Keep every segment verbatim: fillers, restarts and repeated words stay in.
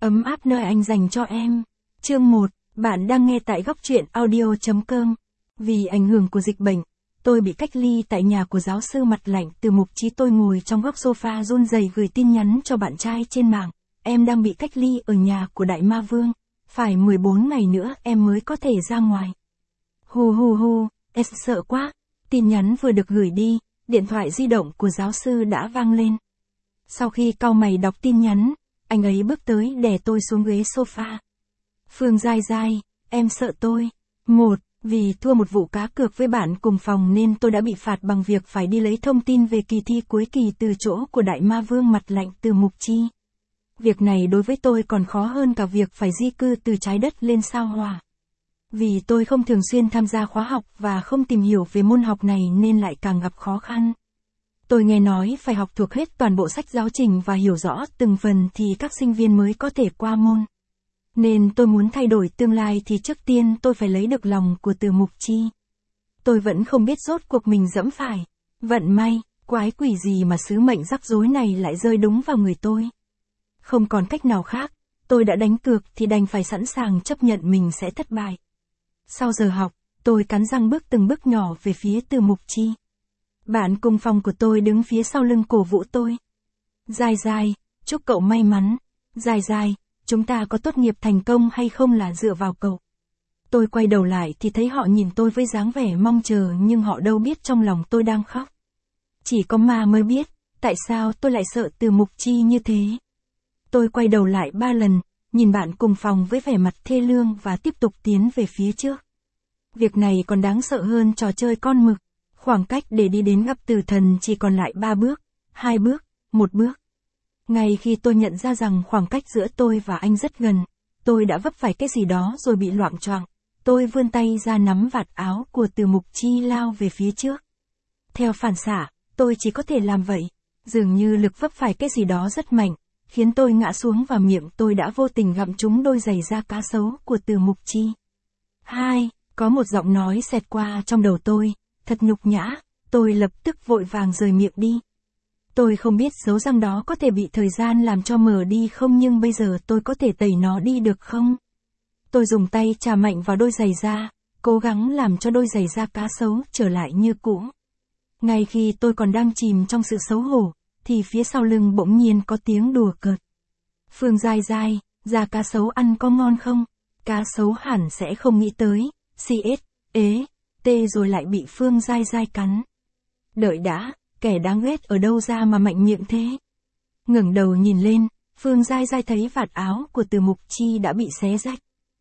Ấm áp nơi anh dành cho em. Chương một, bạn đang nghe tại góc truyện audio chấm com. Vì ảnh hưởng của dịch bệnh, tôi bị cách ly tại nhà của giáo sư mặt lạnh. Từ Mục Chí. Tôi ngồi trong góc sofa run rẩy gửi tin nhắn cho bạn trai trên mạng. Em đang bị cách ly ở nhà của Đại Ma Vương. Phải mười bốn ngày nữa em mới có thể ra ngoài. Hù hù hù, em sợ quá. Tin nhắn vừa được gửi đi, điện thoại di động của giáo sư đã vang lên. Sau khi cau mày đọc tin nhắn, anh ấy bước tới đè tôi xuống ghế sofa. Phương Giai Giai, em sợ tôi. Một, vì thua một vụ cá cược với bạn cùng phòng nên tôi đã bị phạt bằng việc phải đi lấy thông tin về kỳ thi cuối kỳ từ chỗ của Đại Ma Vương mặt lạnh Từ Mục Chi. Việc này đối với tôi còn khó hơn cả việc phải di cư từ trái đất lên sao Hỏa. Vì tôi không thường xuyên tham gia khóa học và không tìm hiểu về môn học này nên lại càng gặp khó khăn. Tôi nghe nói phải học thuộc hết toàn bộ sách giáo trình và hiểu rõ từng phần thì các sinh viên mới có thể qua môn. Nên tôi muốn thay đổi tương lai thì trước tiên tôi phải lấy được lòng của Từ Mục Chi. Tôi vẫn không biết rốt cuộc mình dẫm phải. Vận may, quái quỷ gì mà sứ mệnh rắc rối này lại rơi đúng vào người tôi. Không còn cách nào khác, tôi đã đánh cược thì đành phải sẵn sàng chấp nhận mình sẽ thất bại. Sau giờ học, tôi cắn răng bước từng bước nhỏ về phía Từ Mục Chi. Bạn cùng phòng của tôi đứng phía sau lưng cổ vũ tôi. Giai Giai, chúc cậu may mắn. Giai Giai, chúng ta có tốt nghiệp thành công hay không là dựa vào cậu. Tôi quay đầu lại thì thấy họ nhìn tôi với dáng vẻ mong chờ nhưng họ đâu biết trong lòng tôi đang khóc. Chỉ có ma mới biết, tại sao tôi lại sợ Từ Mục Chi như thế. Tôi quay đầu lại ba lần, nhìn bạn cùng phòng với vẻ mặt thê lương và tiếp tục tiến về phía trước. Việc này còn đáng sợ hơn trò chơi con mực. Khoảng cách để đi đến gặp tử thần chỉ còn lại ba bước, hai bước, một bước. Ngay khi tôi nhận ra rằng khoảng cách giữa tôi và anh rất gần, tôi đã vấp phải cái gì đó rồi bị loạng choạng. Tôi vươn tay ra nắm vạt áo của Từ Mục Chi lao về phía trước. Theo phản xạ, tôi chỉ có thể làm vậy. Dường như lực vấp phải cái gì đó rất mạnh, khiến tôi ngã xuống và miệng tôi đã vô tình gặm trúng đôi giày da cá sấu của Từ Mục Chi. Hai, có một giọng nói xẹt qua trong đầu tôi. Thật nhục nhã, tôi lập tức vội vàng rời miệng đi. Tôi không biết dấu răng đó có thể bị thời gian làm cho mờ đi không nhưng bây giờ tôi có thể tẩy nó đi được không? Tôi dùng tay chà mạnh vào đôi giày da, cố gắng làm cho đôi giày da cá sấu trở lại như cũ. Ngay khi tôi còn đang chìm trong sự xấu hổ, thì phía sau lưng bỗng nhiên có tiếng đùa cợt. Phương Giai Giai, da cá sấu ăn có ngon không? Cá sấu hẳn sẽ không nghĩ tới, xê ét, ế. Tê rồi lại bị Phương Giai Giai cắn. Đợi đã, kẻ đáng ghét ở đâu ra mà mạnh miệng thế? Ngẩng đầu nhìn lên, Phương Giai Giai thấy vạt áo của Từ Mục Chi đã bị xé rách.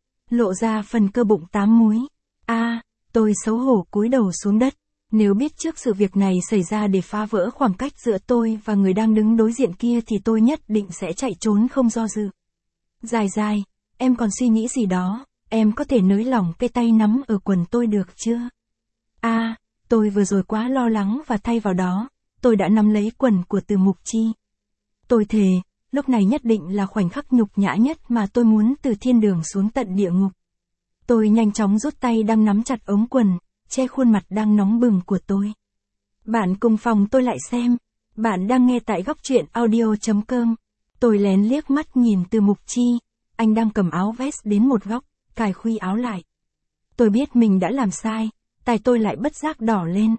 Lộ ra phần cơ bụng tám múi. A, à, tôi xấu hổ cúi đầu xuống đất. Nếu biết trước sự việc này xảy ra để phá vỡ khoảng cách giữa tôi và người đang đứng đối diện kia thì tôi nhất định sẽ chạy trốn không do dự. Giai Giai, em còn suy nghĩ gì đó? Em có thể nới lỏng cái tay nắm ở quần tôi được chưa? A, à, tôi vừa rồi quá lo lắng và thay vào đó, tôi đã nắm lấy quần của Từ Mục Chi. Tôi thề, lúc này nhất định là khoảnh khắc nhục nhã nhất mà tôi muốn từ thiên đường xuống tận địa ngục. Tôi nhanh chóng rút tay đang nắm chặt ống quần, che khuôn mặt đang nóng bừng của tôi. Bạn cùng phòng tôi lại xem, bạn đang nghe tại góc truyện audio chấm com. Tôi lén liếc mắt nhìn Từ Mục Chi, anh đang cầm áo vest đến một góc, cài khuy áo lại. Tôi biết mình đã làm sai, tai tôi lại bất giác đỏ lên.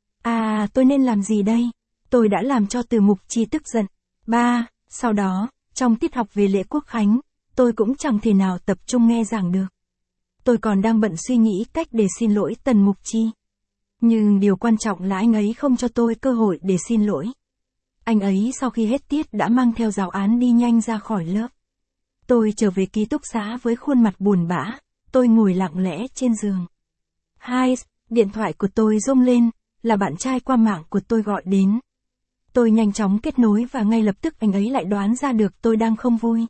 À, tôi nên làm gì đây? Tôi đã làm cho Từ Mục Chi tức giận. Ba, sau đó, trong tiết học về lễ quốc khánh, tôi cũng chẳng thể nào tập trung nghe giảng được. Tôi còn đang bận suy nghĩ cách để xin lỗi Tần Mục Chi. Nhưng điều quan trọng là anh ấy không cho tôi cơ hội để xin lỗi. Anh ấy sau khi hết tiết đã mang theo giáo án đi nhanh ra khỏi lớp. Tôi trở về ký túc xá với khuôn mặt buồn bã, tôi ngồi lặng lẽ trên giường. Hai, điện thoại của tôi rung lên, là bạn trai qua mạng của tôi gọi đến. Tôi nhanh chóng kết nối và ngay lập tức anh ấy lại đoán ra được tôi đang không vui.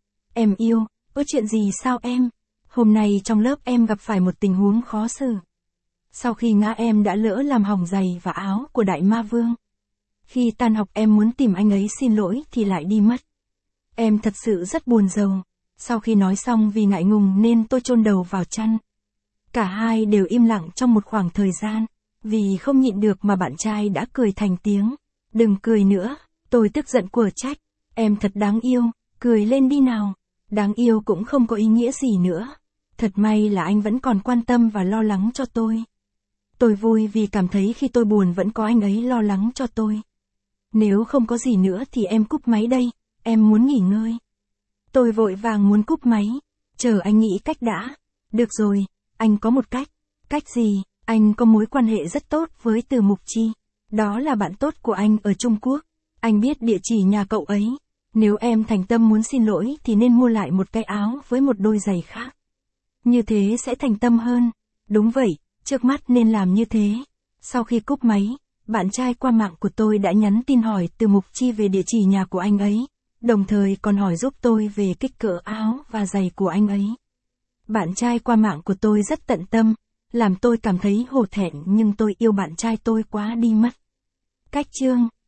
Em yêu, có chuyện gì sao em? Hôm nay trong lớp em gặp phải một tình huống khó xử. Sau khi ngã em đã lỡ làm hỏng giày và áo của Đại Ma Vương. Khi tan học em muốn tìm anh ấy xin lỗi thì lại đi mất. Em thật sự rất buồn rầu. Sau khi nói xong vì ngại ngùng nên tôi chôn đầu vào chăn. Cả hai đều im lặng trong một khoảng thời gian. Vì không nhịn được mà bạn trai đã cười thành tiếng. Đừng cười nữa, tôi tức giận quở trách. Em thật đáng yêu, cười lên đi nào. Đáng yêu cũng không có ý nghĩa gì nữa. Thật may là anh vẫn còn quan tâm và lo lắng cho tôi. Tôi vui vì cảm thấy khi tôi buồn vẫn có anh ấy lo lắng cho tôi. Nếu không có gì nữa thì em cúp máy đây, em muốn nghỉ ngơi. Tôi vội vàng muốn cúp máy. Chờ anh nghĩ cách đã. Được rồi, anh có một cách. Cách gì? Anh có mối quan hệ rất tốt với Từ Mục Chi. Đó là bạn tốt của anh ở Trung Quốc. Anh biết địa chỉ nhà cậu ấy. Nếu em thành tâm muốn xin lỗi thì nên mua lại một cái áo với một đôi giày khác. Như thế sẽ thành tâm hơn. Đúng vậy, trước mắt nên làm như thế. Sau khi cúp máy, bạn trai qua mạng của tôi đã nhắn tin hỏi Từ Mục Chi về địa chỉ nhà của anh ấy, đồng thời còn hỏi giúp tôi về kích cỡ áo và giày của anh ấy. Bạn trai qua mạng của tôi rất tận tâm, làm tôi cảm thấy hổ thẹn nhưng tôi yêu bạn trai tôi quá đi mất. Cách chương